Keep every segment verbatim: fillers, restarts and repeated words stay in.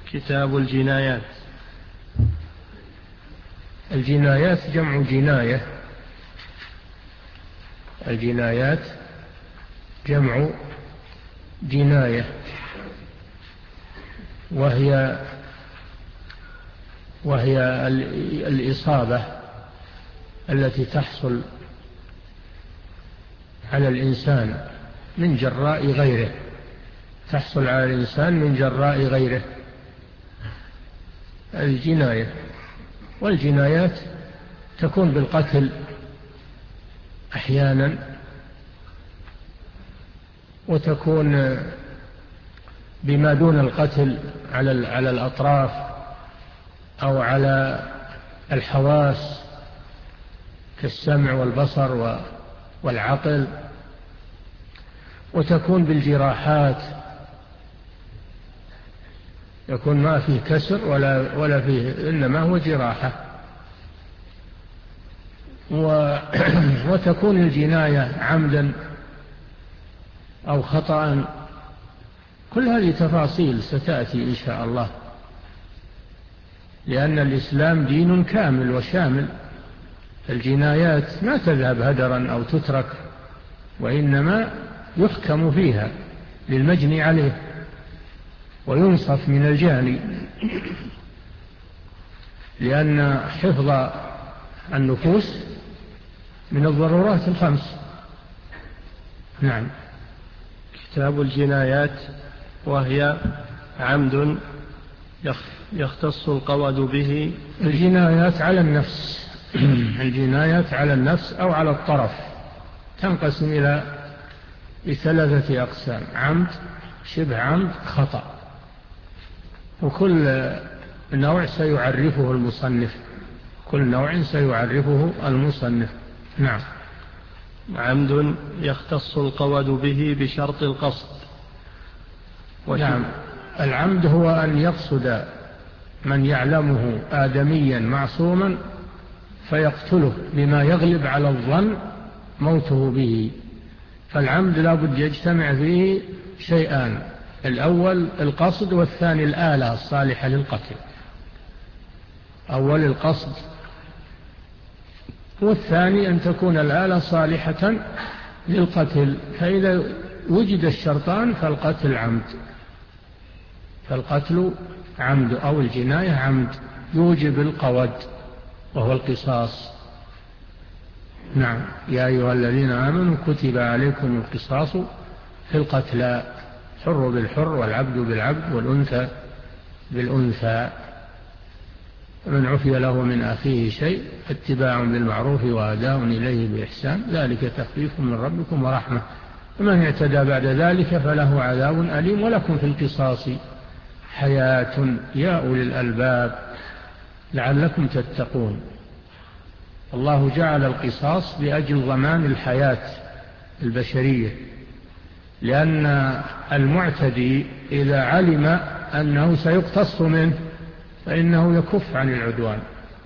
كتاب الجنايات. الجنايات جمع جناية. الجنايات جمع جناية، وهي وهي الإصابة التي تحصل على الإنسان من جراء غيره، تحصل على الإنسان من جراء غيره، الجناية. والجنايات تكون بالقتل أحيانا، وتكون بما دون القتل على على الأطراف أو على الحواس كالسمع والبصر والعقل، وتكون بالجراحات، يكون ما فيه كسر ولا ولا فيه، إنما هو جراحة. وتكون الجناية عمدا أو خطأ. كل هذه تفاصيل ستأتي إن شاء الله، لأن الإسلام دين كامل وشامل. الجنايات ما تذهب هدرا أو تترك، وإنما يحكم فيها للمجني عليه وينصف من الجاني، لأن حفظ النفوس من الضرورات الخمس. نعم. كتاب الجنايات، وهي عمد يختص القود به. الجنايات على النفس الجنايات على النفس أو على الطرف تنقسم إلى ثلاثة أقسام: عمد، شبه عمد، خطأ. وكل نوع سيعرفه المصنف كل نوع سيعرفه المصنف. نعم. عمد يختص القود به بشرط القصد. نعم. العمد هو أن يقصد من يعلمه آدميا معصوما فيقتله بما يغلب على الظن موته به. فالعمد لا بد يجتمع فيه شيئان: الأول القصد، والثاني الآلة الصالحة للقتل. أول القصد، والثاني أن تكون الآلة صالحة للقتل. فإذا وجد الشرطان فالقتل عمد فالقتل عمد أو الجناية عمد يوجب القود وهو القصاص. نعم. يا أيها الذين آمنوا كتب عليكم القصاص في القتلى، حر بالحر والعبد بالعبد والأنثى بالأنثى. من عفي له من أخيه شيء اتباع بالمعروف وأداء إليه بإحسان، ذلك تخفيف من ربكم ورحمة، ومن اعتدى بعد ذلك فله عذاب أليم. ولكم في القصاص حياة يا أولي الألباب لعلكم تتقون. الله جعل القصاص لأجل ضمان الحياة البشرية، لأن المعتدي إذا علم أنه سيقتص منه فإنه يكف عن العدوان،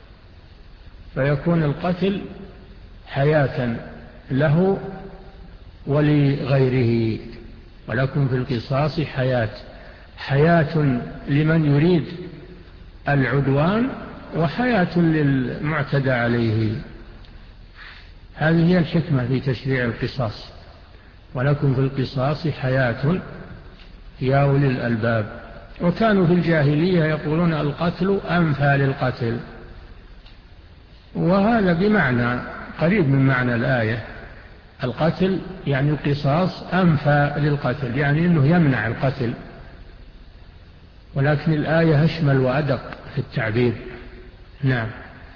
فيكون القتل حياة له ولغيره. ولكم في القصاص حياة، حياة لمن يريد العدوان وحياة للمعتدى عليه. هذه هي الحكمة في تشريع القصاص. ولكم في القصاص حياة يا أولي الألباب. وكانوا في الجاهلية يقولون القتل أنفى للقتل، وهذا بمعنى قريب من معنى الآية. القتل يعني القصاص أنفى للقتل، يعني أنه يمنع القتل، ولكن الآية أشمل وأدق في التعبير. نعم.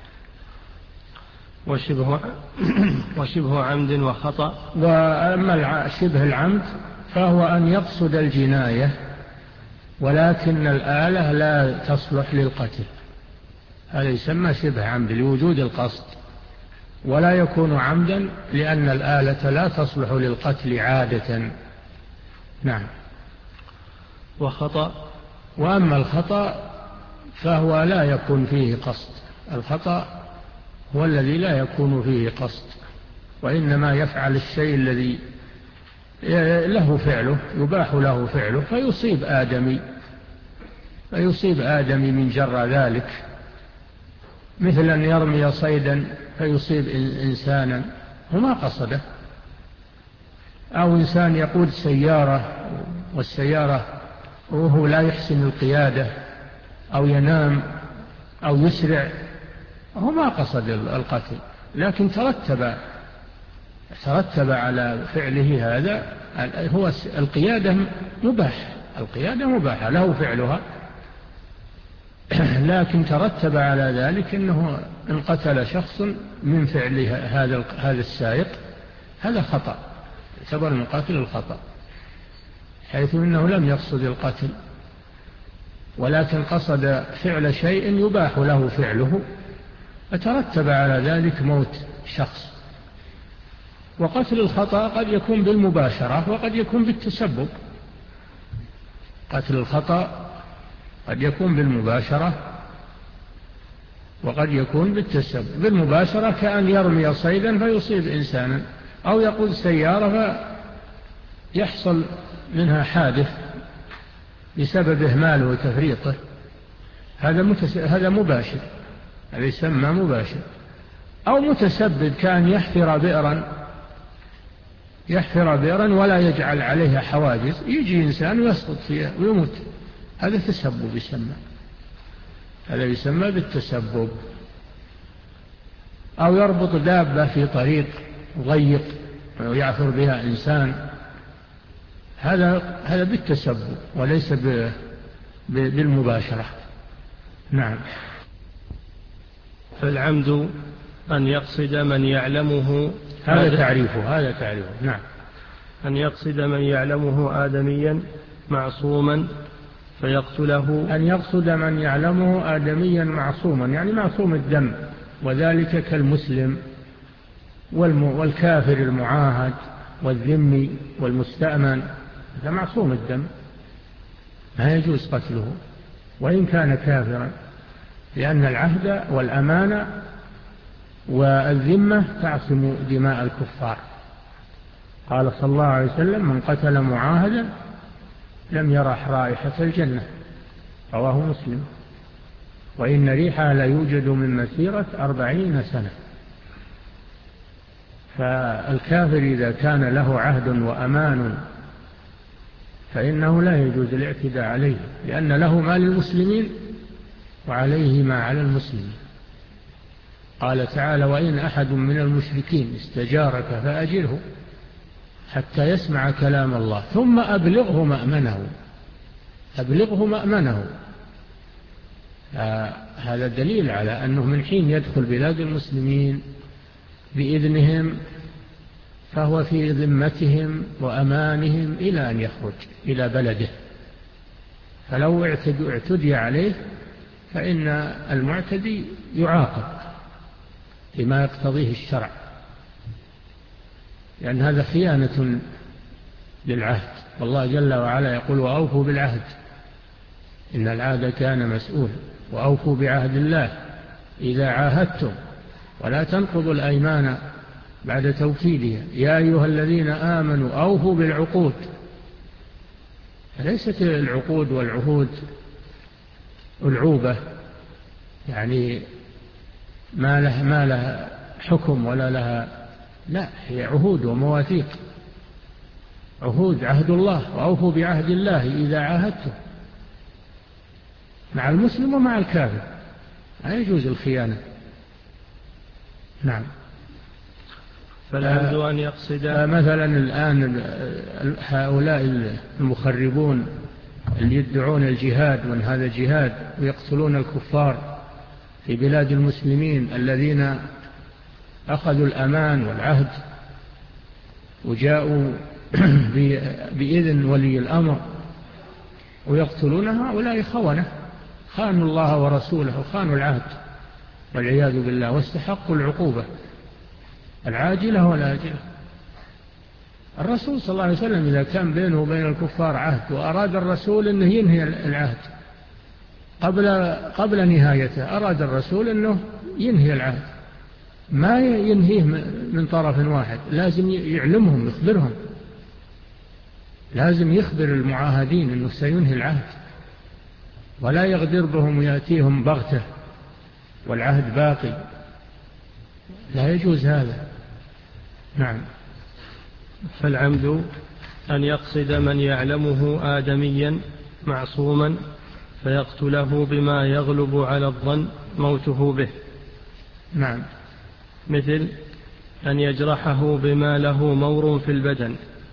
وشبه, وشبه عمد وخطأ. وأما شبه العمد فهو أن يقصد الجناية ولكن الآلة لا تصلح للقتل، هذا يسمى شبه عمد لوجود القصد، ولا يكون عمدا لأن الآلة لا تصلح للقتل عادة. نعم. وخطأ. وأما الخطأ فهو لا يكون فيه قصد. الخطأ هو الذي لا يكون فيه قصد، وإنما يفعل الشيء الذي له فعله، يباح له فعله، فيصيب آدمي فيصيب آدمي من جرى ذلك، مثل أن يرمي صيدا فيصيب إنسانا وما قصده، أو إنسان يقود سيارة والسيارة وهو لا يحسن القيادة أو ينام أو يسرع، هو ما قصد القتل، لكن ترتب ترتب على فعله هذا. هو القيادة مباح، القيادة مباحة له فعلها، لكن ترتب على ذلك أنه إن قتل شخص من فعله هذا هذا السائق هذا خطأ، يعتبر من قتل الخطأ، حيث أنه لم يقصد القتل ولكن قصد فعل شيء يباح له فعله، فترتب على ذلك موت شخص. وقتل الخطأ قد يكون بالمباشرة وقد يكون بالتسبب. قتل الخطأ قد يكون بالمباشرة وقد يكون بالتسبب. بالمباشرة كأن يرمي صيدا فيصيب إنسانا، أو يقود سيارة فيحصل منها حادث بسبب إهماله وتفريطه، هذا متس... هذا مباشر، هذا يسمى مباشر. أو متسبب كان يحفر بئرا يحفر بئرا ولا يجعل عليها حواجز، يجي إنسان ويسقط فيها ويموت، هذا تسبب يسمى، هذا يسمى بالتسبب. أو يربط دابة في طريق ضيق ويعثر بها إنسان، هذا هذا بالتسبب وليس بالمباشرة. نعم. فالعمد أن يقصد من يعلمه، هذا تعريفه هذا تعريفه نعم. أن يقصد من يعلمه آدميا معصوما فيقتله. أن يقصد من يعلمه آدميا معصوما يعني معصوم الدم، وذلك كالمسلم والكافر المعاهد والذمي والمستأمن، هذا معصوم الدم ما يجوز قتله وإن كان كافرا، لأن العهد والأمانة والذمة تعصم دماء الكفار. قال صلى الله عليه وسلم: من قتل معاهدا لم يرح رائحة الجنة، رواه مسلم، وإن ريحها لا يوجد من مسيرة أربعين سنة. فالكافر إذا كان له عهد وأمان فإنه لا يجوز الاعتداء عليه، لأن له ما للمسلمين وعليه ما على المسلمين. قال تعالى: وإن أحد من المشركين استجارك فأجره حتى يسمع كلام الله ثم أبلغه مأمنه أبلغه مأمنه. آه هذا دليل على أنه من حين يدخل بلاد المسلمين بإذنهم فهو في ذمتهم وأمانهم إلى أن يخرج إلى بلده، فلو اعتدي عليه فإن المعتدي يعاقب بما يقتضيه الشرع، لأن هذا خيانة للعهد، والله جل وعلا يقول: وأوفوا بالعهد إن العهد كان مسؤولا، وأوفوا بعهد الله إذا عاهدتم ولا تنقضوا الأيمان بعد توكيدها يا أيها الذين آمنوا أوفوا بالعقود. فليست العقود والعهود ألعوبة يعني ما لها, ما لها حكم ولا لها، لا، هي عهود ومواثيق، عهود عهد الله، وأوفوا بعهد الله إذا عاهدتم، مع المسلم ومع الكافر، لا يجوز الخيانة. نعم. فالعمد أن يقصد مثلا الآن هؤلاء المخربون اللي يدعون الجهاد وأن هذا جهاد ويقتلون الكفار في بلاد المسلمين الذين أخذوا الأمان والعهد وجاءوا بإذن ولي الأمر ويقتلون هؤلاء خونة، خانوا الله ورسوله وخانوا العهد والعياذ بالله، واستحقوا العقوبة العاجلة والآجلة. الرسول صلى الله عليه وسلم إذا كان بينه وبين الكفار عهد وأراد الرسول أنه ينهي العهد قبل قبل نهايته، أراد الرسول أنه ينهي العهد، ما ينهيه من طرف واحد، لازم يعلمهم يخبرهم، لازم يخبر المعاهدين أنه سينهي العهد. ولا يغدر بهم ويأتيهم بغتة والعهد باقي، لا يجوز هذا. نعم. فالعمد أن يقصد من يعلمه آدميا معصوما فيقتله بما يغلب على الظن موته به. نعم. مثل أن يجرحه بما له مور في البدن.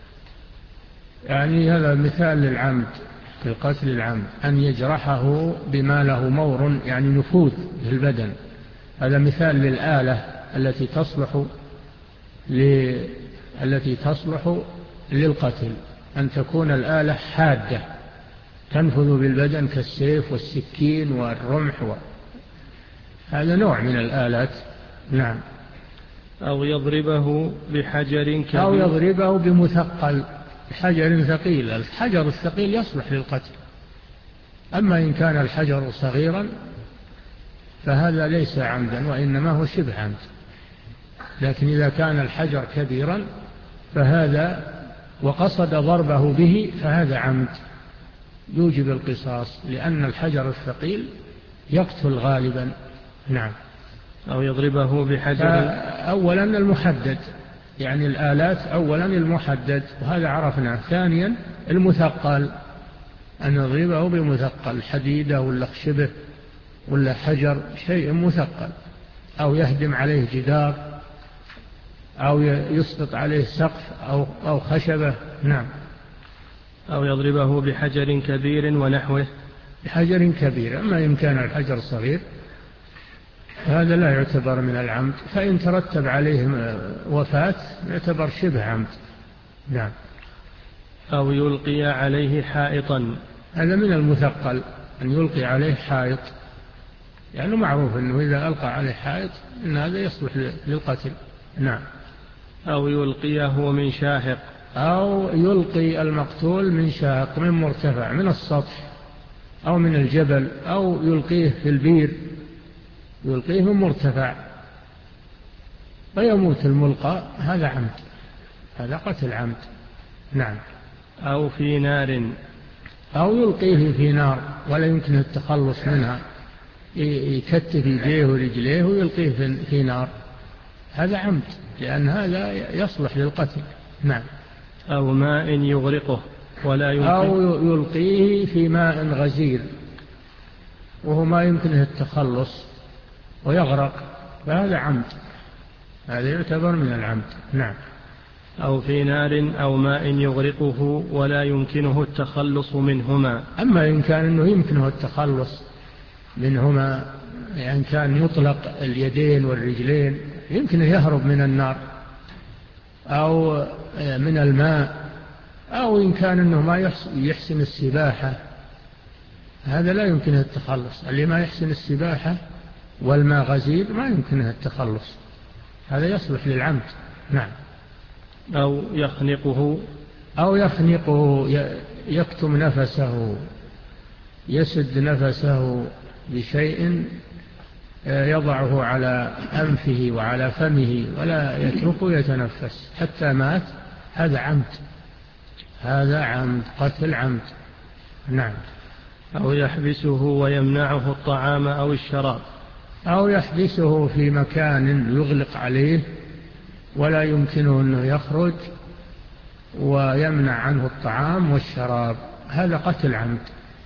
يعني هذا مثال للعمد في القتل العمد، أن يجرحه بما له مور يعني نفوذ في البدن. هذا مثال للآلة التي تصلح ل... التي تصلح للقتل، أن تكون الآلة حادة تنفذ بالبدن كالسيف والسكين والرمح و... هذا نوع من الآلات. نعم. أو يضربه بحجر كبير، أو يضربه بمثقل حجر ثقيل. الحجر الثقيل يصلح للقتل، أما إن كان الحجر صغيرا فهذا ليس عمدا وإنما هو شبه عمد. لكن إذا كان الحجر كبيرا فهذا وقصد ضربه به فهذا عمد يوجب القصاص، لأن الحجر الثقيل يقتل غالبا. نعم. أو يضربه بحجر. أولا المحدد، يعني الآلات أولا المحدد وهذا عرفناه. ثانيا المثقل، أن يضربه بمثقل حديدة ولا خشبة ولا حجر شيء مثقل، أو يهدم عليه جدار أو يسقط عليه سقف أو, أو خشبة. نعم. أو يضربه بحجر كبير ونحوه. بحجر كبير. أما إن كان الحجر صغير هذا لا يعتبر من العمد، فإن ترتب عليه وفاة يعتبر شبه عمد. نعم. أو يلقي عليه حائطا. هذا من المثقل، أن يلقي عليه حائط، يعني معروف أنه إذا ألقى عليه حائط إن هذا يصلح للقتل. نعم. أو يلقيه من شاهق. أو يلقي المقتول من شاهق، من مرتفع، من السطح أو من الجبل، أو يلقيه في البير، يلقيه من مرتفع ويموت الملقى، هذا عمد، هذا قتل عمد. نعم. أو في نار. أو يلقيه في نار ولا يمكن التخلص منها، يكتف يديه ورجليه ويلقيه في نار، هذا عمد، لأن هذا يصلح للقتل. نعم. أو ماء يغرقه ولا يمكن. أو يلقيه في ماء غزير وهو ما يمكنه التخلص ويغرق، فهذا عمد، هذا يعتبر من العمد. نعم. أو في نار أو ماء يغرقه ولا يمكنه التخلص منهما. أما إن كان إنه يمكنه التخلص منهما، يعني كان يطلق اليدين والرجلين يمكنه يهرب من النار أو من الماء، أو إن كان إنه ما يحسن السباحة هذا لا يمكنه التخلص. اللي ما يحسن السباحة والماء غزير ما يمكنه التخلص، هذا يصلح للعمد. نعم. أو يخنقه. أو يخنقه، يكتم نفسه، يسد نفسه بشيء يضعه على أنفه وعلى فمه ولا يتركه يتنفس حتى مات، هذا عمد، هذا عمد، قتل عمد. نعم. أو يحبسه ويمنعه الطعام أو الشراب. أو يحبسه في مكان يغلق عليه ولا يمكنه أنه يخرج ويمنع عنه الطعام والشراب، هذا قتل عمد،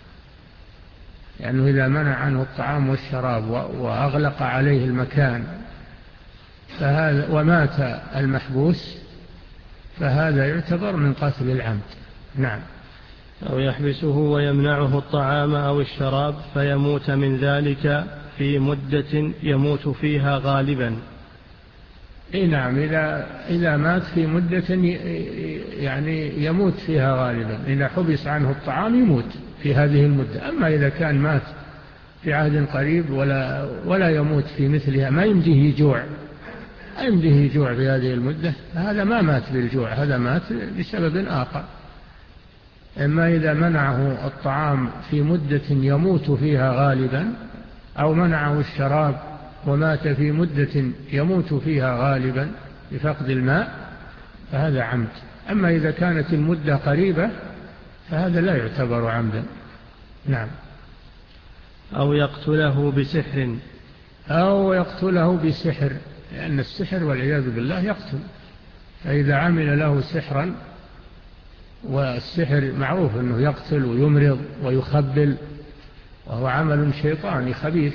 لأنه إذا منع عنه الطعام والشراب وأغلق عليه المكان فهذا ومات المحبوس فهذا يعتبر من قتل العمد. نعم. أو يحبسه ويمنعه الطعام أو الشراب فيموت من ذلك في مدة يموت فيها غالبا. إيه نعم. إذا, إذا مات في مدة يعني يموت فيها غالبا، إذا حبس عنه الطعام يموت في هذه المدة. أما إذا كان مات في عهد قريب ولا, ولا يموت في مثلها، ما يمديه جوع، ما يمديه جوع في هذه المدة، هذا ما مات بالجوع، هذا مات بسبب آخر. أما إذا منعه الطعام في مدة يموت فيها غالبا، أو منعه الشراب ومات في مدة يموت فيها غالبا بفقد الماء، فهذا عمد. أما إذا كانت المدة قريبة فهذا لا يعتبر عمدا. نعم. أو يقتله بسحر أو يقتله بسحر، لأن السحر والعياذ بالله يقتل. فإذا عمل له سحرا، والسحر معروف أنه يقتل ويمرض ويخبل، وهو عمل شيطاني خبيث،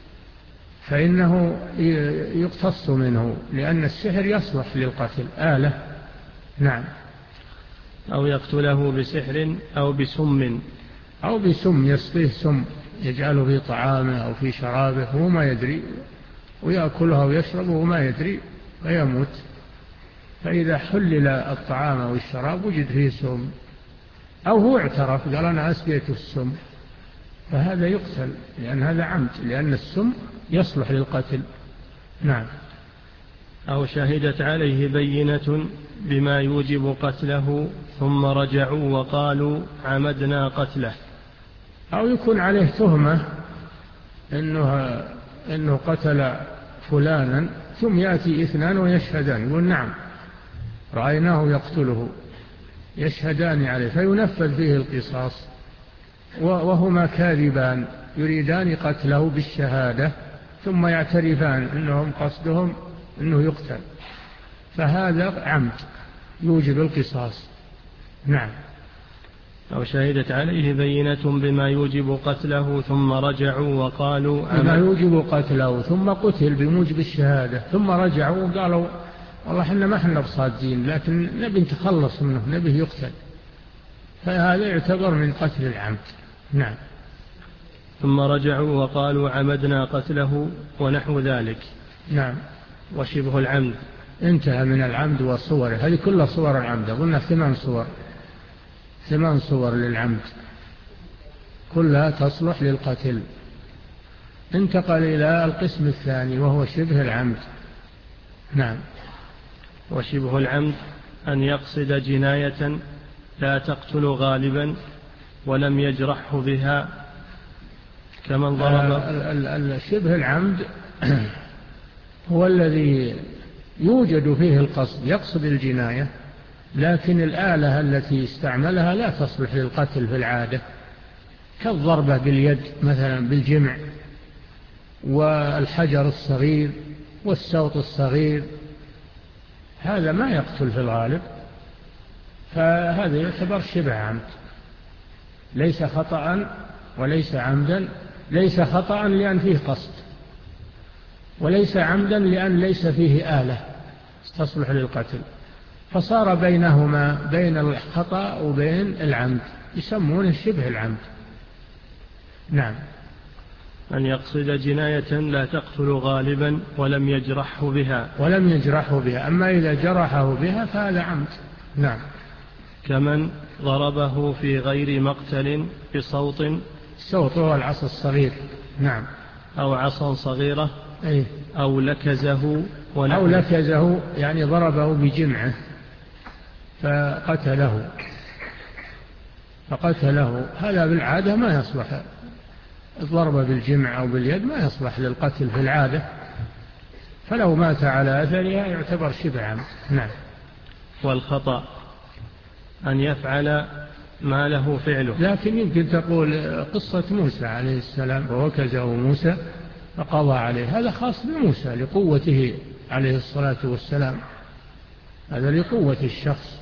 فإنه يقتص منه، لأن السحر يصلح للقتل آلة. نعم. أو يقتله بسحر أو بسم أو بسم، يسقيه سم يجعله في طعامه أو في شرابه وهو ما يدري، ويأكلها ويشربه وهو ما يدري فيموت. فإذا حلل الطعام أو الشراب وجد فيه سم، أو هو اعترف قال أنا أسقيت السم، فهذا يقتل، لأن هذا عمد، لأن السم يصلح للقتل. نعم. أو شهدت عليه بينة بما يوجب قتله ثم رجعوا وقالوا عمدنا قتله. أو يكون عليه تهمة إنه, إنه قتل فلانا، ثم يأتي اثنان ويشهدان يقول نعم رأيناه يقتله، يشهدان عليه فينفذ فيه القصاص، وهما كاذبان يريدان قتله بالشهادة، ثم يعترفان أنهم قصدهم أنه يقتل، فهذا عمد يوجب القصاص. نعم. أو شهدت عليه بينة بما يوجب قتله ثم رجعوا وقالوا بما يوجب قتله ثم قتل بموجب الشهادة، ثم رجعوا وقالوا والله احنا ما احنا بصادين، لكن نبي نتخلص منه، نبي يقتل، فهذا يعتبر من قتل العمد. نعم. ثم رجعوا وقالوا عمدنا قتله ونحو ذلك. نعم. وشبه العمد انتهى من العمد وصوره، هذه كلها صور العمد، قلنا ثمان صور، ثمان صور للعمد كلها تصلح للقتل. انتقل إلى القسم الثاني وهو شبه العمد. نعم. وشبه العمد أن يقصد جناية لا تقتل غالبا ولم يجرحه بها، كمن ضرب. شبه العمد هو الذي يوجد فيه القصد، يقصد الجناية، لكن الآلة التي استعملها لا تصلح للقتل في العادة، كالضربة باليد مثلا بالجمع، والحجر الصغير والسوط الصغير، هذا ما يقتل في الغالب، فهذا يعتبر شبه عمد، ليس خطأ وليس عمدا. ليس خطأ لأن فيه قصد، وليس عمدا لأن ليس فيه آلة تصلح للقتل، فصار بينهما بين الخطأ وبين العمد، يسمونه شبه العمد. نعم. أن يقصد جناية لا تقتل غالبا ولم يجرحه بها. ولم يجرحه بها، أما إذا جرحه بها فهذا عمد. نعم. كمن ضربه في غير مقتل بصوت. الصوت هو العصا الصغير. نعم. أو عصا صغيرة. أي. أو لكزه ونحو. أو لكزه يعني ضربه بجمعه فقتله فقتله هذا بالعادة ما يصلح، الضربة بالجمع أو باليد ما يصلح للقتل في العادة، فلو مات على أثرها يعتبر شبه عمد. نعم. والخطأ أن يفعل ما له فعله. لكن يمكن تقول قصة موسى عليه السلام ووكزه موسى فقضى عليه، هذا خاص بموسى لقوته عليه الصلاة والسلام، هذا لقوة الشخص،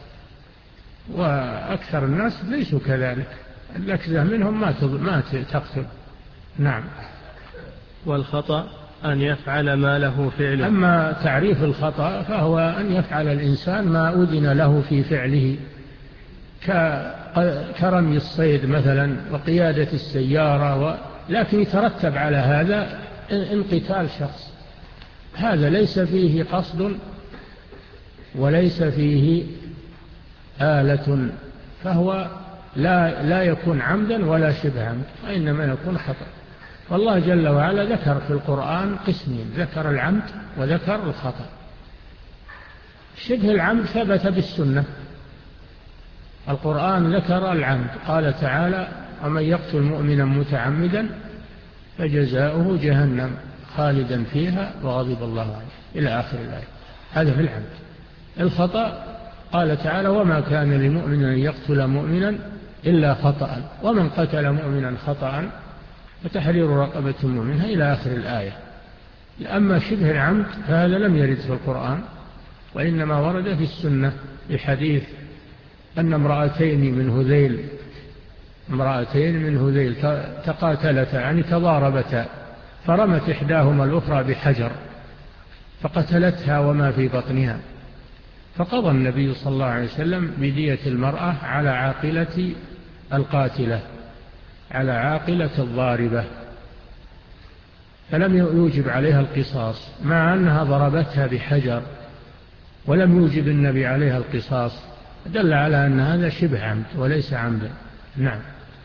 وأكثر الناس ليسوا كذلك، الأكزة منهم ما تقتل. نعم. والخطأ أن يفعل ما له فعله. أما تعريف الخطأ فهو أن يفعل الإنسان ما أذن له في فعله، كرمي الصيد مثلا وقيادة السيارة و... لكن يترتب على هذا انقتال شخص، هذا ليس فيه قصد وليس فيه آلة، فهو لا, لا يكون عمدا ولا شبه عمد، وإنما يكون خطأ. والله جل وعلا ذكر في القرآن قسمين، ذكر العمد وذكر الخطأ. شبه العمد ثبت بالسنة، القرآن ذكر العمد، قال تعالى ومن يقتل مؤمنا متعمدا فجزاؤه جهنم خالدا فيها وغضب الله عليه إلى آخر الآية، هذا في العمد. الخطأ قال تعالى وما كان لمؤمن أن يقتل مؤمنا إلا خطأ، ومن قتل مؤمنا خطأ وتحرير رقبة مؤمنة إلى آخر الآية. أما شبه العمد فهذا لم يرد في القرآن، وإنما ورد في السنة بحديث أن امرأتين من هذيل امرأتين من هذيل تقاتلتا يعني تضاربتا، فرمت إحداهما الأخرى بحجر فقتلتها وما في بطنها، فقضى النبي صلى الله عليه وسلم بدية المرأة على عاقلة القاتلة، على عاقلة الضاربة، فلم يوجب عليها القصاص مع أنها ضربتها بحجر، ولم يوجب النبي عليها القصاص، دل على أن هذا شبه عمد وليس عمدا. نعم.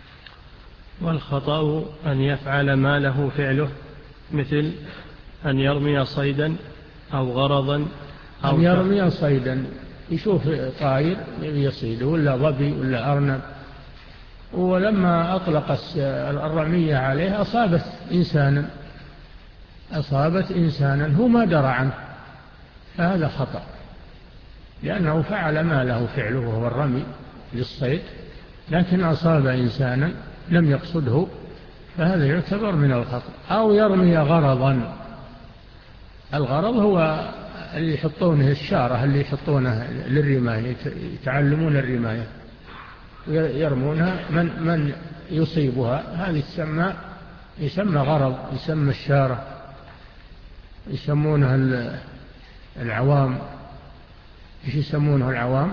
والخطأ أن يفعل ما له فعله، مثل أن يرمي صيدا أو غرضا أو أن يرمي صيدا، يشوف طائر يصيده ولا ظبي ولا أرنب، ولما أطلق الرمية عليه أصابت إنسانا أصابت إنسانا هو ما درى عنه، فهذا خطأ، لأنه فعل ما له فعله وهو الرمي للصيد، لكن أصاب إنسانا لم يقصده، فهذا يعتبر من الخطأ. أو يرمي غرضا، الغرض هو اللي يحطونه الشارة اللي يحطونه للرماية، يتعلمون الرماية يرمونها من, من يصيبها، هذه تسمى يسمى غرض، يسمى الشارة، يسمونها العوام. ايش يسمونه العوام؟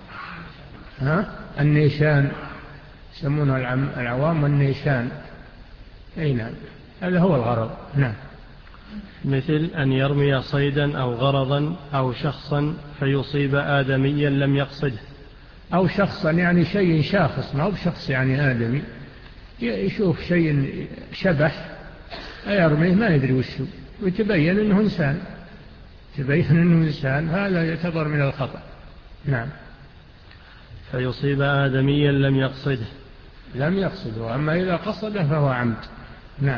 ها؟ النيشان، يسمونه العوام والنيشان. اي نعم، هذا هو الغرض. نعم. مثل أن يرمي صيدا أو غرضا أو شخصا فيصيب آدميا لم يقصده. أو شخصا يعني شيء شاخص، ما هو بشخص يعني آدمي، يشوف شيء شبح يرميه ما يدري وشه، ويتبين أنه إنسان، تبين أنه إنسان، هذا يعتبر من الخطأ. نعم. فيصيب آدميا لم يقصده. لم يقصده، أما إذا قصده فهو عمد. نعم.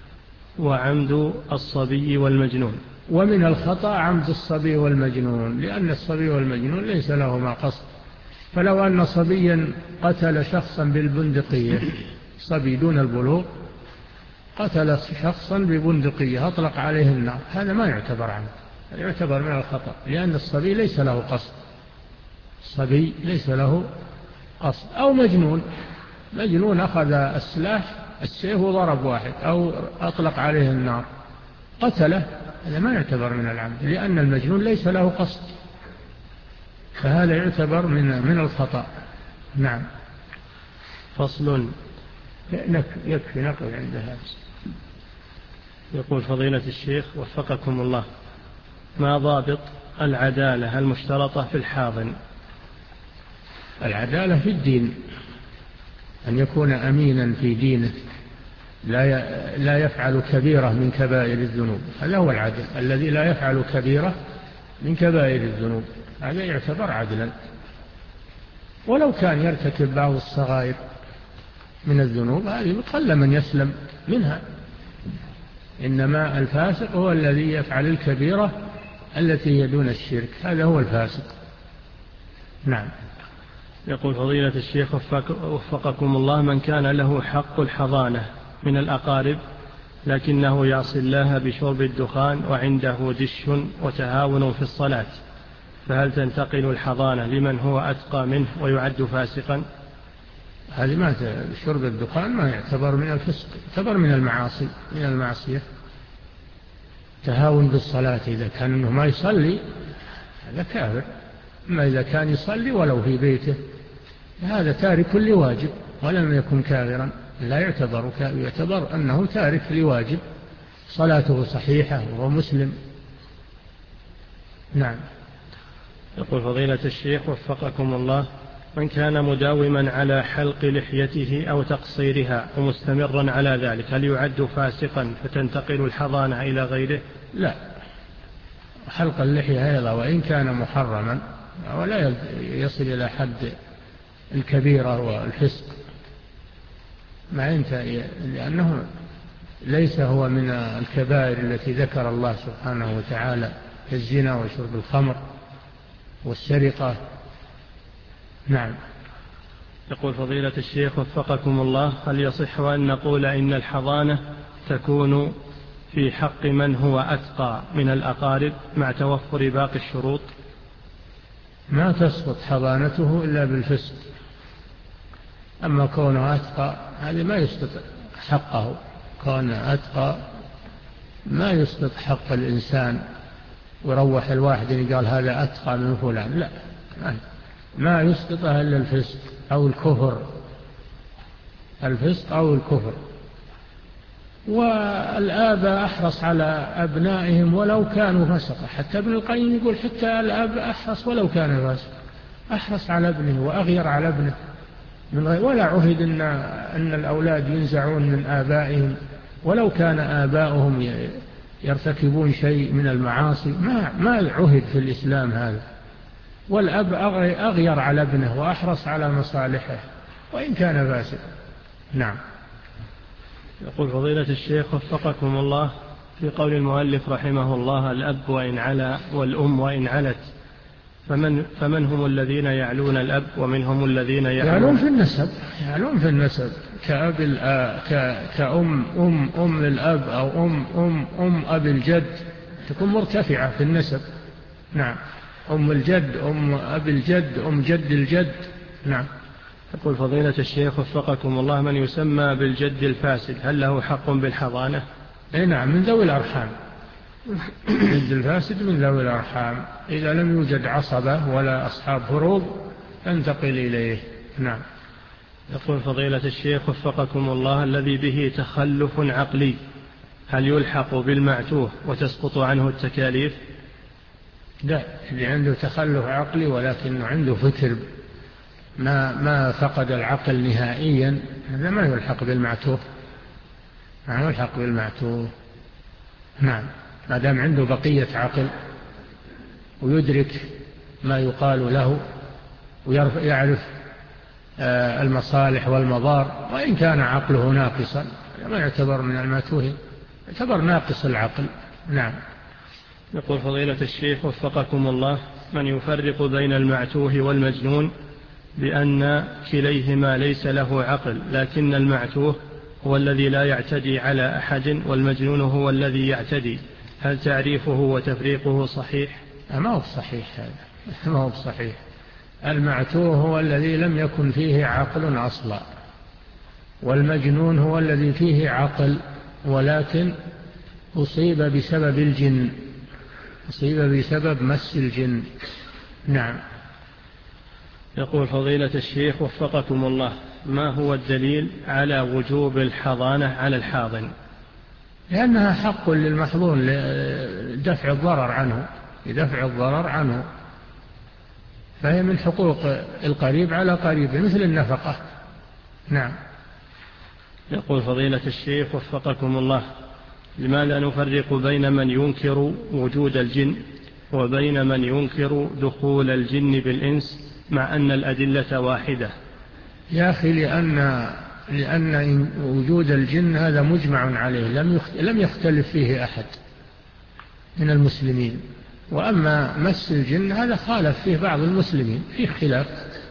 وعمد الصبي والمجنون. ومن الخطأ عمد الصبي والمجنون، لأن الصبي والمجنون ليس لهما قصد، فلو أن صبيا قتل شخصا بالبندقية، صبي دون البلوغ قتل شخصا ببندقية أطلق عليه النار، هذا ما يعتبر عنه، يعتبر من الخطأ، لأن الصبي ليس له قصد، الصبي ليس له قصد. أو مجنون، مجنون أخذ السلاح السيف وضرب واحد أو أطلق عليه النار قتله، هذا ما يعتبر من العمد، لأن المجنون ليس له قصد، فهذا يعتبر من من الخطأ. نعم. فصل. يكفي نقل عند هذا. يقول فضيلة الشيخ وفقكم الله: ما ضابط العدالة المشترطة في الحاضن؟ العدالة في الدين، أن يكون أمينا في دينه، لا لا يفعل كبيرة من كبائر الذنوب، هذا هو العدل، الذي لا يفعل كبيرة من كبائر الذنوب، هذا يعتبر عدلا، ولو كان يرتكب بعض الصغائر من الذنوب هذه قل من يسلم منها، إنما الفاسق هو الذي يفعل الكبيرة التي هي دون الشرك، هذا هو الفاسق. نعم. يقول فضيلة الشيخ وفقكم الله: من كان له حق الحضانة من الأقارب لكنه يعصي الله بشرب الدخان وعنده دش وتهاون في الصلاة، فهل تنتقل الحضانة لمن هو أتقى منه ويعد فاسقا؟ هذه ما شرب الدخان ما يعتبر من الفسق، يعتبر من المعاصي، من المعصية. تهاون بالصلاة إذا كان أنه ما يصلي هذا كافر، أما إذا كان يصلي ولو في بيته هذا تارك لواجب ولم يكن كافرا، لا يعتبر كافر، يعتبر أنه تارك لواجب، صلاته صحيحة وهو مسلم. نعم. يقول فضيلة الشيخ وفقكم الله: من كان مداوما على حلق لحيته أو تقصيرها ومستمرا على ذلك هل يعد فاسقا فتنتقل الحضانة إلى غيره؟ لا، حلق اللحية أيضا وإن كان محرما ولا يصل إلى حد الكبيرة والفسق، ما ينتهي، لأنه ليس هو من الكبائر التي ذكر الله سبحانه وتعالى كالزنا وشرب الخمر والسرقة. نعم. يقول فضيلة الشيخ وفقكم الله، هل يصح أن نقول إن الحضانة تكون في حق من هو أتقى من الأقارب مع توفر باقي الشروط؟ ما تسقط حضانته إلا بالفسق، أما كونه أتقى هذا ما يسقط حقه، كونه أتقى ما يسقط حق الإنسان ويروح الواحد اللي قال هذا أتقى من فلان، لا، ما يسقطها إلا الفسق أو الكفر، الفسق أو الكفر. والآباء أحرص على أبنائهم ولو كانوا فسقة، حتى ابن القيم يقول حتى الأب أحرص ولو كان فاسق، أحرص على ابنه وأغير على ابنه من غير، ولا عهد إن, أن الأولاد ينزعون من آبائهم ولو كان آباؤهم يرتكبون شيء من المعاصي، ما, ما عهد في الإسلام هذا. والأب أغير على ابنه وأحرص على مصالحه وإن كان فاسقا. نعم. يقول فضيلة الشيخ وفقكم الله، في قول المؤلف رحمه الله الأب وإن علا والأم وإن علت، فمن, فمن هم الذين يعلون الأب ومنهم الذين يعلون, يعلون في النسب، يعلون في النسب كأب كأم أم أم الأب أو أم أم أم أب الجد تكون مرتفعة في النسب. نعم. أم الجد أم أب الجد أم جد الجد. نعم. يقول فضيلة الشيخ وفقكم الله، من يسمى بالجد الفاسد هل له حق بالحضانة؟ اي نعم، من ذوي الأرحام. الجد الفاسد من ذوي الأرحام، إذا لم يوجد عصبة ولا أصحاب فروض انتقل إليه. نعم. يقول فضيلة الشيخ وفقكم الله، الذي به تخلف عقلي هل يلحق بالمعتوه وتسقط عنه التكاليف؟ لا، اللي عنده تخلف عقلي ولكنه عنده فكر، ما ما فقد العقل نهائيا، هذا ما يلحق بالمعتوه، ما يلحق بالمعتوه. نعم، ما دام عنده بقية عقل ويدرك ما يقال له ويعرف المصالح والمضار، وإن كان عقله ناقصا ما يعتبر من المعتوه، يعتبر ناقص العقل. نعم. يقول فضيلة الشيخ وفقكم الله، من يفرق بين المعتوه والمجنون بأن كليهما ليس له عقل، لكن المعتوه هو الذي لا يعتدي على أحد والمجنون هو الذي يعتدي، هل تعريفه وتفريقه صحيح؟ ما هو صحيح، هذا ما هو صحيح. المعتوه هو الذي لم يكن فيه عقل أصلا، والمجنون هو الذي فيه عقل ولكن أصيب بسبب الجن، أصيب بسبب مس الجن. نعم. يقول فضيلة الشيخ وفقكم الله، ما هو الدليل على وجوب الحضانة على الحاضن؟ لأنها حق للمحظون لدفع الضرر عنه، لدفع الضرر عنه، فهي من حقوق القريب على قريبه مثل النفقة. نعم. يقول فضيلة الشيخ وفقكم الله، لماذا نفرق بين من ينكر وجود الجن وبين من ينكر دخول الجن بالإنس مع أن الأدلة واحدة؟ يا أخي، لأن, لأن وجود الجن هذا مجمع عليه، لم يختلف فيه أحد من المسلمين، وأما مس الجن هذا خالف فيه بعض المسلمين، فيه خلاف،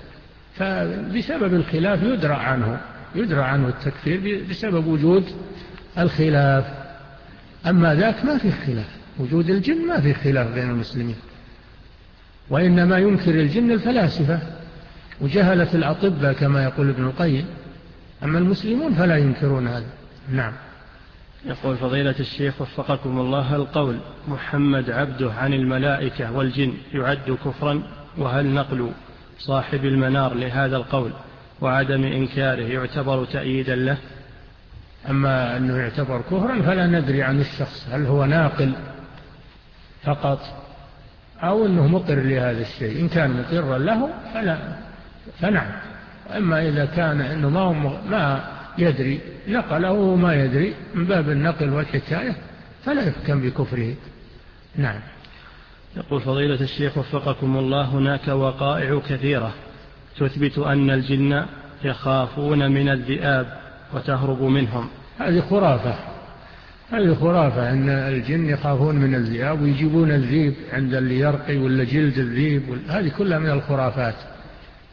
فبسبب الخلاف يدرى عنه يدرى عنه التكفير بسبب وجود الخلاف. أما ذاك ما فيه خلاف، وجود الجن ما فيه خلاف بين المسلمين، وإنما ينكر الجن الفلاسفة وجهلة الأطباء كما يقول ابن القيم، أما المسلمون فلا ينكرون هذا. نعم. يقول فضيلة الشيخ وفقكم الله، القول محمد عبده عن الملائكة والجن يعد كفرا، وهل نقل صاحب المنار لهذا القول وعدم إنكاره يعتبر تأييدا له؟ أما أنه يعتبر كفرا فلا ندري عن الشخص هل هو ناقل فقط أو أنه مقر لهذا الشيء. إن كان مقرا له فلا فنعم، أما إذا كان أنه ما, ما يدري نقله وما يدري من باب النقل والحكاية فلا يحكم بكفره. نعم. يقول فضيلة الشيخ وفقكم الله، هناك وقائع كثيرة تثبت أن الجن يخافون من الذئاب وتهرب منهم. هذه خرافة، هذه خرافة أن الجن يخافون من الذئاب ويجيبون الذيب عند اللي يرقي ولا جلد الذيب، هذه كلها من الخرافات.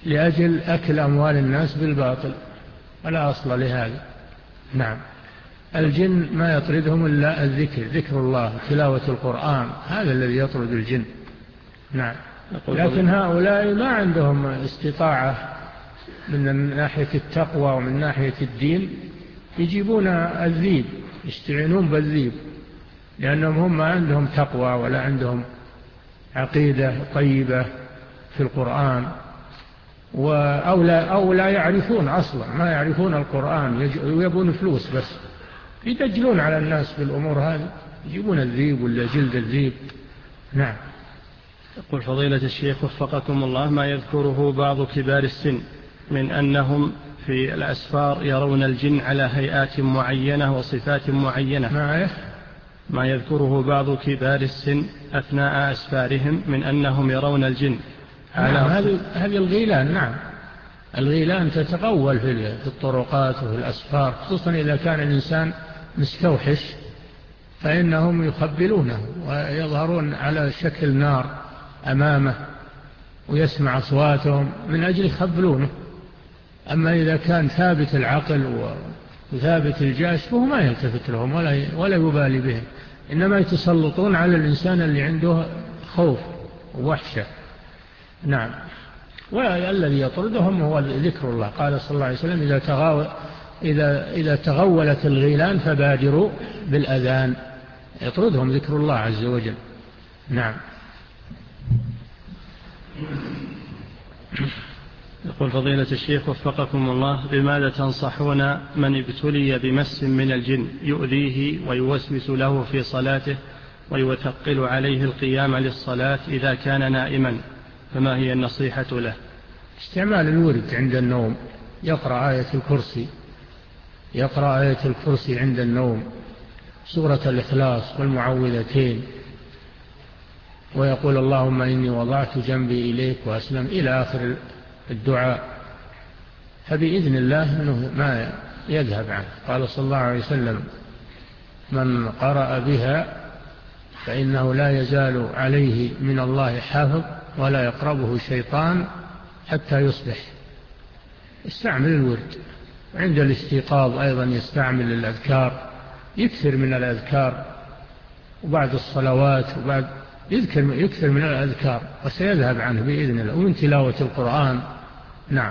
لأجل أكل أموال الناس بالباطل، ولا أصل لهذا. نعم. الجن ما يطردهم إلا الذكر، ذكر الله، تلاوة القرآن، هذا الذي يطرد الجن. نعم. لكن هؤلاء ما عندهم استطاعة من ناحية التقوى ومن ناحية الدين، يجيبون الذيب، يستعينون بالذيب، لأنهم هم ما عندهم تقوى ولا عندهم عقيدة طيبة في القرآن، أو لا, أو لا يعرفون أصلا، ما يعرفون القرآن، ويبون فلوس بس، يدجلون على الناس بالأمور هذه، يجيبون الذيب ولا جلد الذيب. نعم. يقول فضيلة الشيخ وفقكم الله: ما يذكره بعض كبار السن من أنهم في الأسفار يرون الجن على هيئات معينة وصفات معينة، ما, ما يذكره بعض كبار السن أثناء أسفارهم من أنهم يرون الجن على نعم. هذه هذه الغيلان. نعم. الغيلان تتغول في الطرقات وفي الأسفار، خصوصا إذا كان الإنسان مستوحش، فإنهم يخبلونه ويظهرون على شكل نار أمامه ويسمع أصواتهم من أجل يخبلونه. أما إذا كان ثابت العقل وثابت الجاش فهو ما يلتفت لهم ولا ولا يبالي بهم، إنما يتسلطون على الإنسان اللي عنده خوف ووحشة. نعم. والذي يطردهم هو ذكر الله. قال صلى الله عليه وسلم: إذا تغاو إذا إذا تغولت الغيلان فبادروا بالأذان. يطردهم ذكر الله عز وجل. نعم. يقول فضيلة الشيخ وفقكم الله: بماذا تنصحون من ابتلي بمس من الجن يؤذيه ويوسوس له في صلاته ويثقل عليه القيام للصلاة إذا كان نائما، فما هي النصيحة له؟ استعمال الورد عند النوم، يقرأ آية الكرسي، يقرأ آية الكرسي عند النوم، سورة الإخلاص والمعوذتين، ويقول: اللهم إني وضعت جنبي إليك وأسلم، إلى آخر الدعاء، فبإذن الله منه ما يذهب عنه. قال صلى الله عليه وسلم: من قرأ بها فإنه لا يزال عليه من الله حافظ ولا يقربه شيطان حتى يصبح. استعمل الورد. عند الاستيقاظ أيضا يستعمل الأذكار، يكثر من الأذكار، وبعد الصلوات وبعد يذكر يكثر من الأذكار، وسيذهب عنه بإذن الله، ومن تلاوة القرآن. نعم.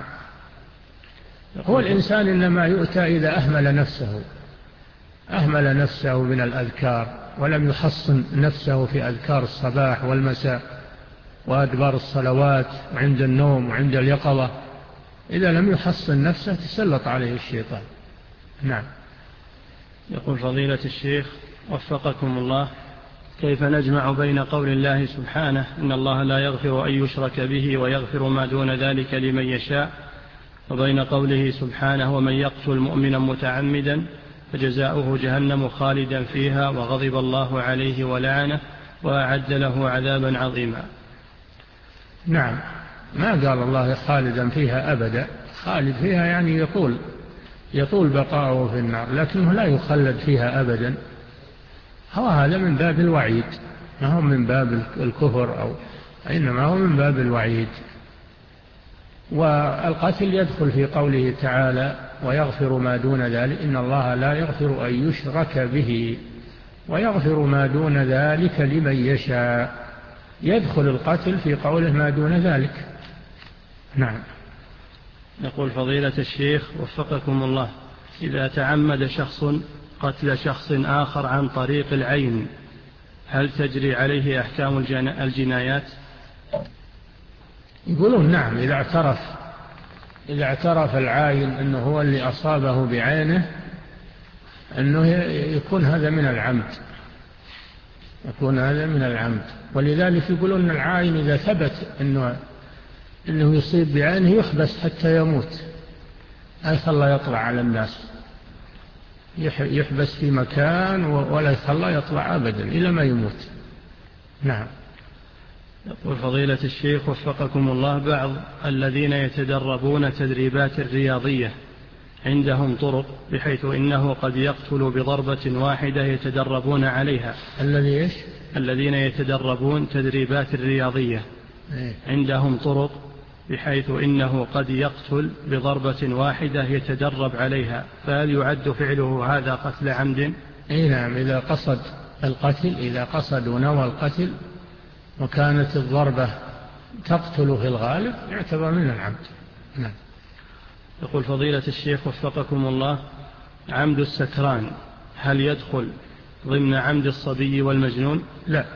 هو الإنسان إنما يؤتى إذا أهمل نفسه أهمل نفسه من الأذكار، ولم يحصن نفسه في أذكار الصباح والمساء وأدبار الصلوات وعند النوم وعند اليقظة. إذا لم يحصن نفسه تسلط عليه الشيطان. نعم. يقول فضيلة الشيخ وفقكم الله: كيف نجمع بين قول الله سبحانه إن الله لا يغفر أن يشرك به ويغفر ما دون ذلك لمن يشاء، وبين قوله سبحانه ومن يقتل مؤمنا متعمدا فجزاؤه جهنم خالدا فيها وغضب الله عليه ولعنه وأعد له عذابا عظيما؟ نعم. ما قال الله خالدا فيها أبدا، خالد فيها يعني يطول يطول بقاؤه في النار، لكنه لا يخلد فيها أبدا. هو هذا من باب الوعيد، ما هو من باب الكفر، أو إنما هو من باب الوعيد. والقتل يدخل في قوله تعالى ويغفر ما دون ذلك، إن الله لا يغفر أن يشرك به ويغفر ما دون ذلك لمن يشاء. يدخل القتل في قوله ما دون ذلك. نعم. يقول فضيلة الشيخ وفقكم الله: إذا تعمد شخص قتل شخص آخر عن طريق العين، هل تجري عليه أحكام الجنايات؟ يقولون نعم، إذا اعترف إذا اعترف العاين أنه هو اللي أصابه بعينه، أنه يكون هذا من العمد، يكون هذا من العمد. ولذلك يقولون العاين إذا ثبت أنه أنه يصيب بعينه يحبس حتى يموت، لا يخلى يطلع على الناس، يحبس في مكان ولا يخلى يطلع أبدا إلى ما يموت. نعم. يقول فضيلة الشيخ وفقكم الله: بعض الذين يتدربون تدريبات رياضية عندهم طرق بحيث إنه قد يقتل بضربة واحدة يتدربون عليها. الذي إيش؟ الذين يتدربون تدريبات رياضية عندهم طرق بحيث إنه قد يقتل بضربة واحدة يتدرب عليها، فهل يعد فعله هذا قتل عمد؟ أي نعم، إذا قصد القتل، إذا قصد ونوى القتل وكانت الضربة تقتل في الغالب يعتبر من العمد. نعم. يقول فضيلة الشيخ وفقكم الله، عمد السكران هل يدخل ضمن عمد الصبي والمجنون؟ لا،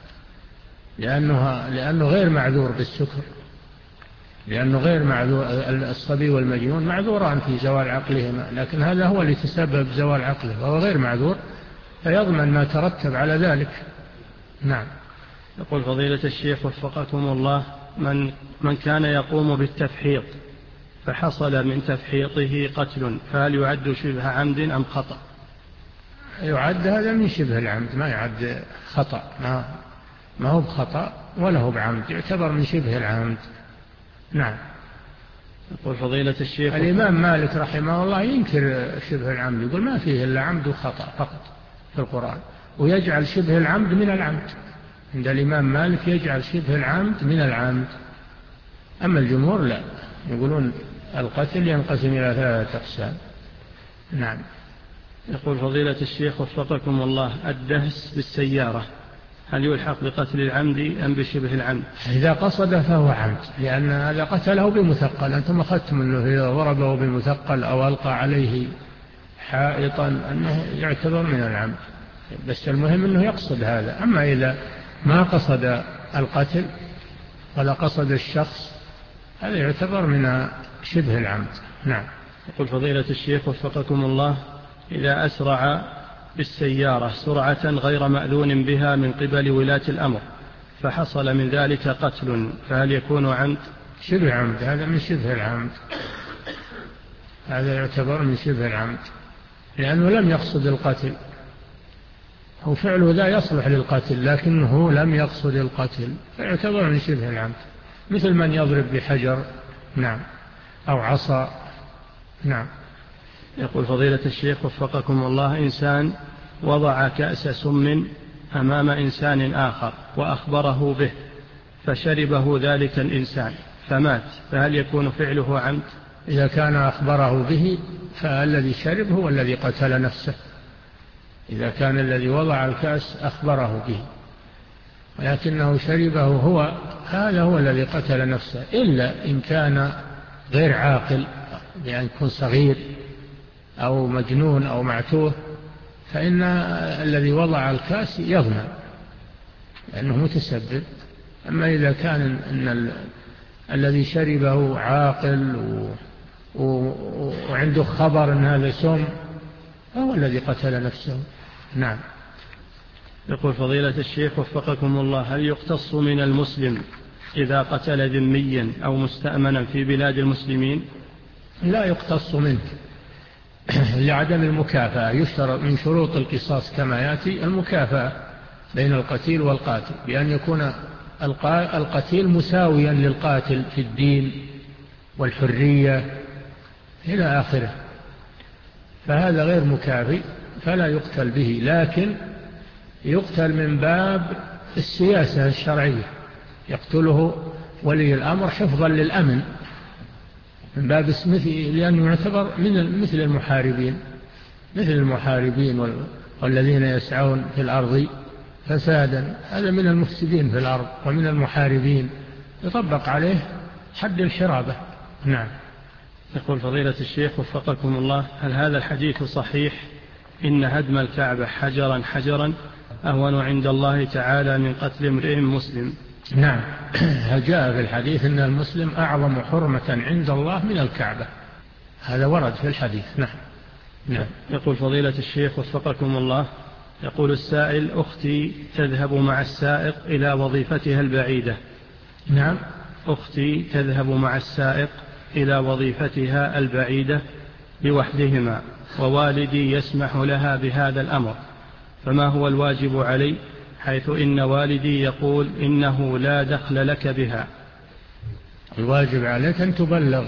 لأنه, لأنه غير معذور بالسكر، لأنه غير معذور. الصبي والمجنون معذوران في زوال عقلهما، لكن هذا هو اللي تسبب زوال عقله وهو غير معذور، فيضمن ما ترتب على ذلك. نعم. يقول فضيلة الشيخ وفقكم الله، من, من كان يقوم بالتفحيط فحصل من تفحيطه قتل، فهل يعد شبه عمد أم خطأ؟ يعد هذا من شبه العمد، ما يعد خطأ، ما, ما هو بخطأ ولا هو بعمد، يعتبر من شبه العمد. نعم. يقول فضيلة الشيخ، الإمام مالك رحمه الله ينكر شبه العمد، يقول ما فيه إلا عمد وخطأ فقط في القرآن، ويجعل شبه العمد من العمد. عند الإمام مالك يجعل شبه العمد من العمد، أما الجمهور لا، يقولون القتل ينقسم إلى ثلاثة أقسام. نعم. يقول فضيلة الشيخ وفقكم الله، الدهس بالسيارة هل يلحق بقتل العمد أم بشبه العمد؟ إذا قصد فهو عمد، لأن هذا قتله بمثقل، أنتم أخذتم أنه إذا ضربه بمثقل أو ألقى عليه حائطا أنه يعتبر من العمد، بس المهم أنه يقصد هذا. أما إذا ما قصد القتل ولا قصد الشخص هذا يعتبر من شبه العمد. نعم. يقول فضيلة الشيخ وفقكم الله، إذا أسرع بالسيارة سرعة غير مأذون بها من قبل ولاة الأمر فحصل من ذلك قتل، فهل يكون عمد؟ شبه عمد، هذا من شبه العمد، هذا يعتبر من شبه العمد، لأنه لم يقصد القتل، هو فعله لا يصلح للقتل لكنه لم يقصد القتل، فيعتبر من شبه العمد، مثل من يضرب بحجر نعم أو عصا. نعم. يقول فضيلة الشيخ وفقكم الله، إنسان وضع كأس سم أمام إنسان آخر وأخبره به فشربه ذلك الإنسان فمات، فهل يكون فعله عمد؟ إذا كان أخبره به فالذي شرب هو الذي قتل نفسه، إذا كان الذي وضع الكأس أخبره به ولكنه شربه هو، هذا هو الذي قتل نفسه، إلا إن كان غير عاقل، يعني يكون صغير أو مجنون أو معتوه، فإن الذي وضع الكاس يضمن لأنه متسبب. أما إذا كان إن ال... الذي شربه عاقل و... و... وعنده خبر أن هذا سم هو الذي قتل نفسه. نعم. يقول فضيلة الشيخ وفقكم الله، هل يقتص من المسلم إذا قتل ذميا أو مستأمنا في بلاد المسلمين؟ لا يقتص منه لعدم المكافأة، يشترط من شروط القصاص كما يأتي المكافأة بين القتيل والقاتل، بأن يكون القتيل مساويا للقاتل في الدين والحرية إلى آخره، فهذا غير مكافئ فلا يقتل به، لكن يقتل من باب السياسة الشرعية، يقتله ولي الأمر حفظا للأمن من باب اسمه، لأنه يعتبر من مثل المحاربين، مثل المحاربين والذين يسعون في الأرض فسادا، هذا من المفسدين في الأرض ومن المحاربين، يطبق عليه حد الحرابة. نعم. يقول فضيلة الشيخ وفقكم الله، هل هذا الحديث صحيح إن هدم الكعبة حجرا حجرا أهون عند الله تعالى من قتل امرئ مسلم؟ نعم، جاء في الحديث أن المسلم أعظم حرمة عند الله من الكعبة، هذا ورد في الحديث. نعم. نعم. يقول فضيلة الشيخ وفقكم الله، يقول السائل: أختي تذهب مع السائق إلى وظيفتها البعيدة. نعم. أختي تذهب مع السائق إلى وظيفتها البعيدة لوحدهما، ووالدي يسمح لها بهذا الأمر، فما هو الواجب علي، حيث إن والدي يقول إنه لا دخل لك بها؟ الواجب عليك أن تبلغ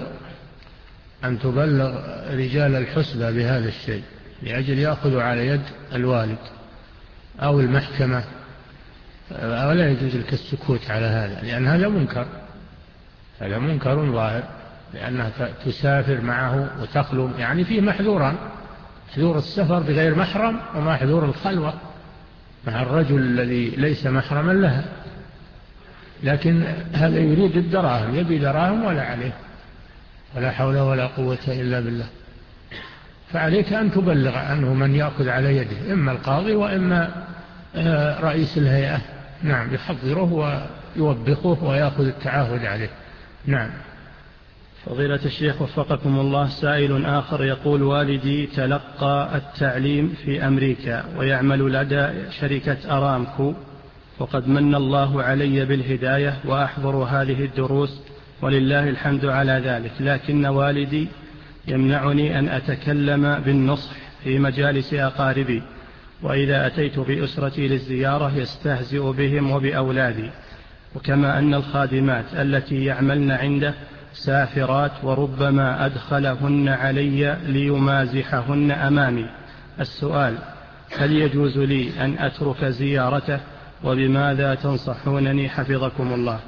أن تبلغ رجال الحسبة بهذا الشيء لأجل يأخذوا على يد الوالد أو المحكمة، ولا يجوز لك السكوت على هذا، لأن هذا منكر، هذا منكر ظاهر، لأنها تسافر معه وتخلو، يعني فيه محذوران: محذور السفر بغير محرم ومحذور الخلوة مع الرجل الذي ليس محرما لها. لكن هذا يريد الدراهم، يبي دراهم ولا عليه، ولا حول ولا قوة إلا بالله. فعليك أن تبلغ عنه من يأخذ على يده، إما القاضي وإما رئيس الهيئة. نعم، يحضره ويوبخه ويأخذ التعاهد عليه. نعم. فضيلة الشيخ وفقكم الله، سائل آخر يقول: والدي تلقى التعليم في أمريكا ويعمل لدى شركة أرامكو، وقد من الله علي بالهداية وأحضر هذه الدروس ولله الحمد على ذلك، لكن والدي يمنعني أن أتكلم بالنصح في مجالس أقاربي، وإذا أتيت بأسرتي للزيارة يستهزئ بهم وبأولادي، وكما أن الخادمات التي يعملن عنده سافرات وربما أدخلهن علي ليمازحهن أمامي. السؤال: هل يجوز لي أن أترك زيارته؟ وبماذا تنصحونني حفظكم الله؟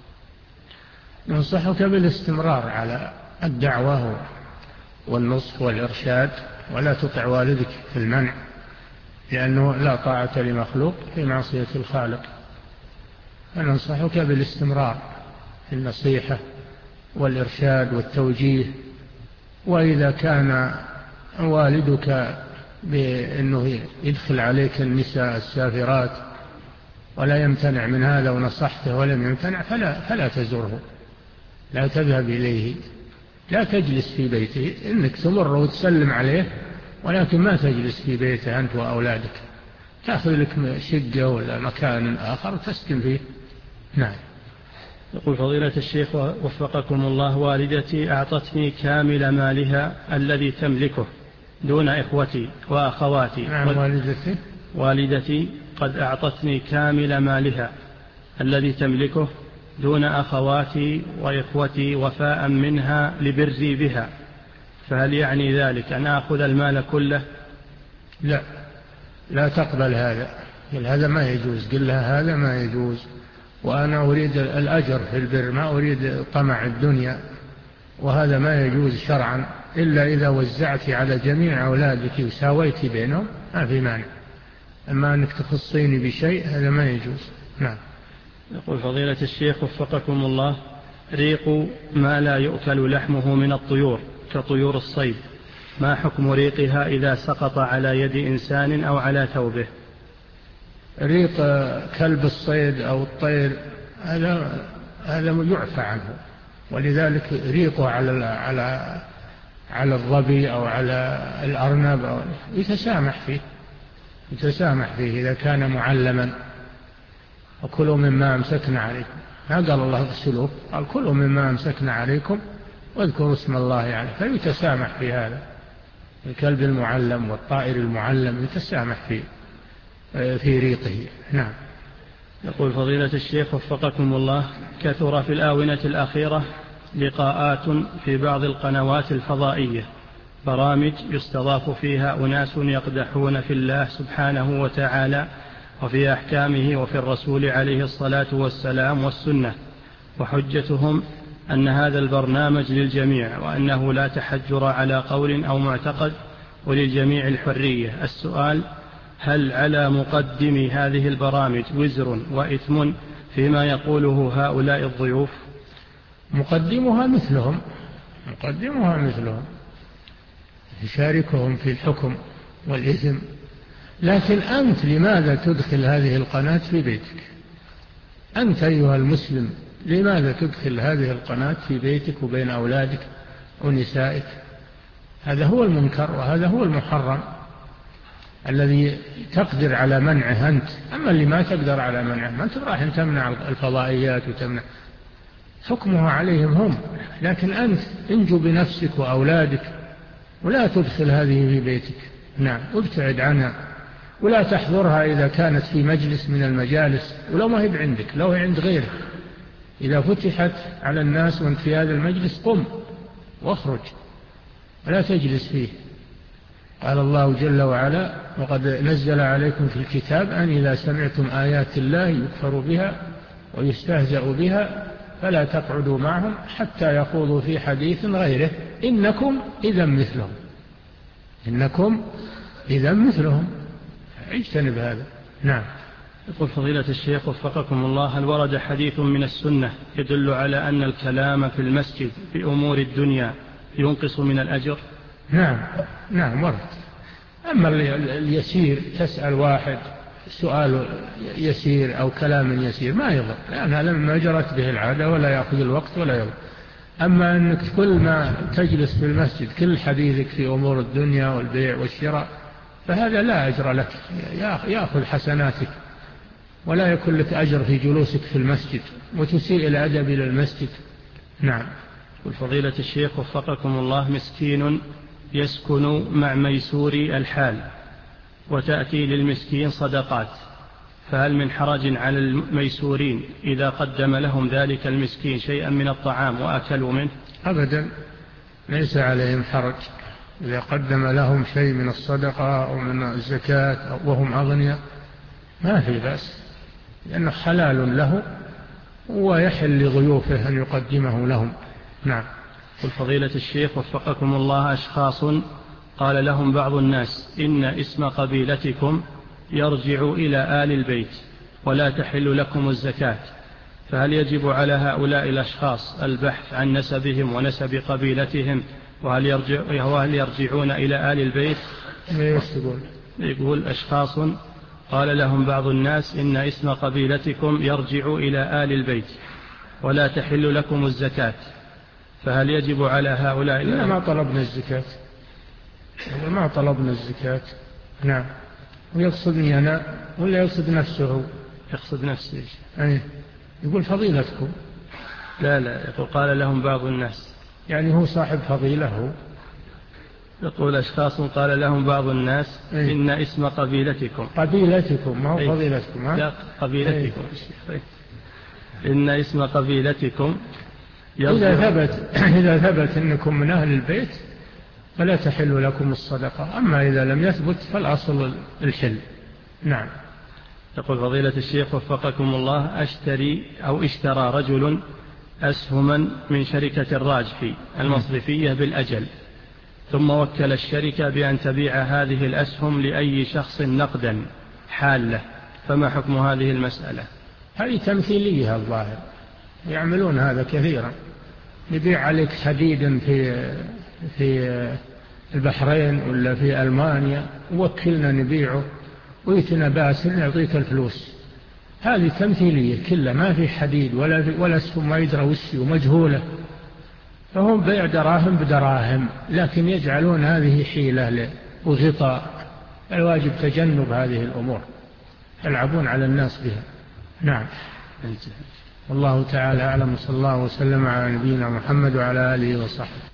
ننصحك بالاستمرار على الدعوة والنصح والإرشاد، ولا تطع والدك في المنع، لأنه لا طاعة لمخلوق في معصية الخالق. فننصحك بالاستمرار في النصيحة والإرشاد والتوجيه. وإذا كان والدك بأنه يدخل عليك النساء السافرات ولا يمتنع من هذا ونصحته ولم يمتنع، فلا, فلا تزره، لا تذهب إليه، لا تجلس في بيته. إنك تمر وتسلم عليه، ولكن ما تجلس في بيته أنت وأولادك، تأخذ لك شقة ولا مكان آخر تسكن فيه. نعم. يقول: فضيلة الشيخ وفقكم الله، والدتي أعطتني كامل مالها الذي تملكه دون إخوتي وأخواتي. نعم. والدتي والدتي قد أعطتني كامل مالها الذي تملكه دون أخواتي وإخوتي وفاء منها لبري بها، فهل يعني ذلك أن أخذ المال كله؟ لا، لا تقبل هذا، هذا ما يجوز. قل لها هذا ما يجوز، وأنا أريد الأجر في البر، ما أريد طمع الدنيا، وهذا ما يجوز شرعا، إلا إذا وزعت على جميع أولادك وساويت بينهم ما في مانع. أما أنك تخصيني بشيء هذا ما يجوز. نعم. يقول: فضيلة الشيخ وفقكم الله، ريق ما لا يؤكل لحمه من الطيور كطيور الصيد، ما حكم ريقها إذا سقط على يد إنسان أو على ثوبه؟ ريق كلب الصيد أو الطير هذا هذا يعفى عنه، ولذلك ريقه على على على الظبي أو على الأرنب أو يتسامح فيه يتسامح فيه إذا كان معلما. وكلوا مما أمسكنا عليكم، ما قال الله اغسلوه، قال كلوا مما أمسكنا عليكم واذكروا اسم الله عليه، فيتسامح في هذا. الكلب المعلم والطائر المعلم يتسامح فيه في ريقه. نعم. يقول: فضيلة الشيخ وفقكم الله، كثر في الآونة الأخيرة لقاءات في بعض القنوات الفضائية، برامج يستضاف فيها أناس يقدحون في الله سبحانه وتعالى وفي أحكامه وفي الرسول عليه الصلاة والسلام والسنة، وحجتهم أن هذا البرنامج للجميع، وأنه لا تحجر على قول أو معتقد، وللجميع الحرية. السؤال: هل على مقدم هذه البرامج وزر وإثم فيما يقوله هؤلاء الضيوف؟ مقدمها مثلهم مقدمها مثلهم يشاركهم في الحكم والإثم، لكن أنت لماذا تدخل هذه القناة في بيتك؟ أنت أيها المسلم لماذا تدخل هذه القناة في بيتك وبين أولادك ونسائك؟ هذا هو المنكر وهذا هو المحرم الذي تقدر على منعه أنت. أما اللي ما تقدر على منعه، ما أنت راح تمنع الفضائيات وتمنع، حكمها عليهم هم، لكن أنت انجو بنفسك وأولادك ولا تدخل هذه في بيتك. نعم. وابتعد عنها ولا تحضرها إذا كانت في مجلس من المجالس، ولو ما هي عندك، لو هي عند غيرك. إذا فتحت على الناس وانت في هذا المجلس قم واخرج ولا تجلس فيه. قال الله جل وعلا: وقد نزل عليكم في الكتاب أن إذا سمعتم آيات الله يكفر بها ويستهزأ بها فلا تقعدوا معهم حتى يخوضوا في حديث غيره إنكم إذا مثلهم إنكم إذا مثلهم اجتنب هذا. نعم. يقول فضيلة الشيخ وفقكم الله: هل ورد حديث من السنة يدل على أن الكلام في المسجد في أمور الدنيا ينقص من الأجر؟ نعم نعم ورد. أما اليسير تسأل واحد سؤال يسير أو كلام يسير ما يضر، لأنها لما جرت به العادة ولا يأخذ الوقت ولا يضر. أما أنك كل ما تجلس في المسجد كل حديثك في أمور الدنيا والبيع والشراء فهذا لا أجر لك، يأخذ حسناتك ولا يكون لك أجر في جلوسك في المسجد وتسيء الأدب إلى المسجد. نعم. والفضيلة الشيخ وفقكم الله: مسكين يسكن مع ميسوري الحال وتأتي للمسكين صدقات، فهل من حرج على الميسورين إذا قدم لهم ذلك المسكين شيئا من الطعام وأكلوا منه؟ أبدا، ليس عليهم حرج إذا قدم لهم شيء من الصدقة أو من الزكاة وهم أغنياء، ما في بأس، لأنه حلال له ويحل لضيوفه أن يقدمه لهم. نعم. قل فضيلة الشيخ وفقكم الله: أشخاص قال لهم بعض الناس إن اسم قبيلتكم يرجع إلى آل البيت ولا تحل لكم الزكاة، فهل يجب على هؤلاء الأشخاص البحث عن نسبهم ونسب قبيلتهم، وهل, يرجع وهل يرجعون إلى آل البيت؟ يقول أشخاص قال لهم بعض الناس إن اسم قبيلتكم يرجع إلى آل البيت ولا تحل لكم الزكاة، فهل يجب على هؤلاء؟ لا، ما طلبنا الزكاة، ما طلبنا الزكاة. نعم. ويقصدني أنا ولا يقصد نفسه؟ يقصد نفسه. أيه. يقول فضيلتكم. لا لا، يقول قال لهم بعض الناس، يعني هو صاحب فضيلة هو. يقول أشخاص قال لهم بعض الناس أيه؟ إن اسم قبيلتكم قبيلتكم ما هو أيه؟ فضيلتكم. ها؟ لا، قبيلتكم أيه؟ إن اسم قبيلتكم إذا ثبت إذا ثبت أنكم من أهل البيت فلا تحل لكم الصدقة، أما إذا لم يثبت فالأصل الحل. نعم. يقول فضيلة الشيخ وفقكم الله: أشتري أو اشترى رجل أسهما من شركة الراجحي المصرفية بالأجل، ثم وكل الشركة بأن تبيع هذه الأسهم لأي شخص نقدا حالة، فما حكم هذه المسألة؟ هذه تمثيلية الظاهر، يعملون هذا كثيرا، يبيع عليك حديدا في في البحرين ولا في ألمانيا ووكلنا نبيعه ويتنا باس نعطيك الفلوس. هذه تمثيلية كلها، ما في حديد ولا ولا اسهم ما يدرى وشي ومجهولة، فهم بيع دراهم بدراهم، لكن يجعلون هذه حيلة وغطاء. الواجب تجنب هذه الأمور، يلعبون على الناس بها. نعم. والله تعالى أعلم، صلى الله وسلم على نبينا محمد وعلى آله وصحبه.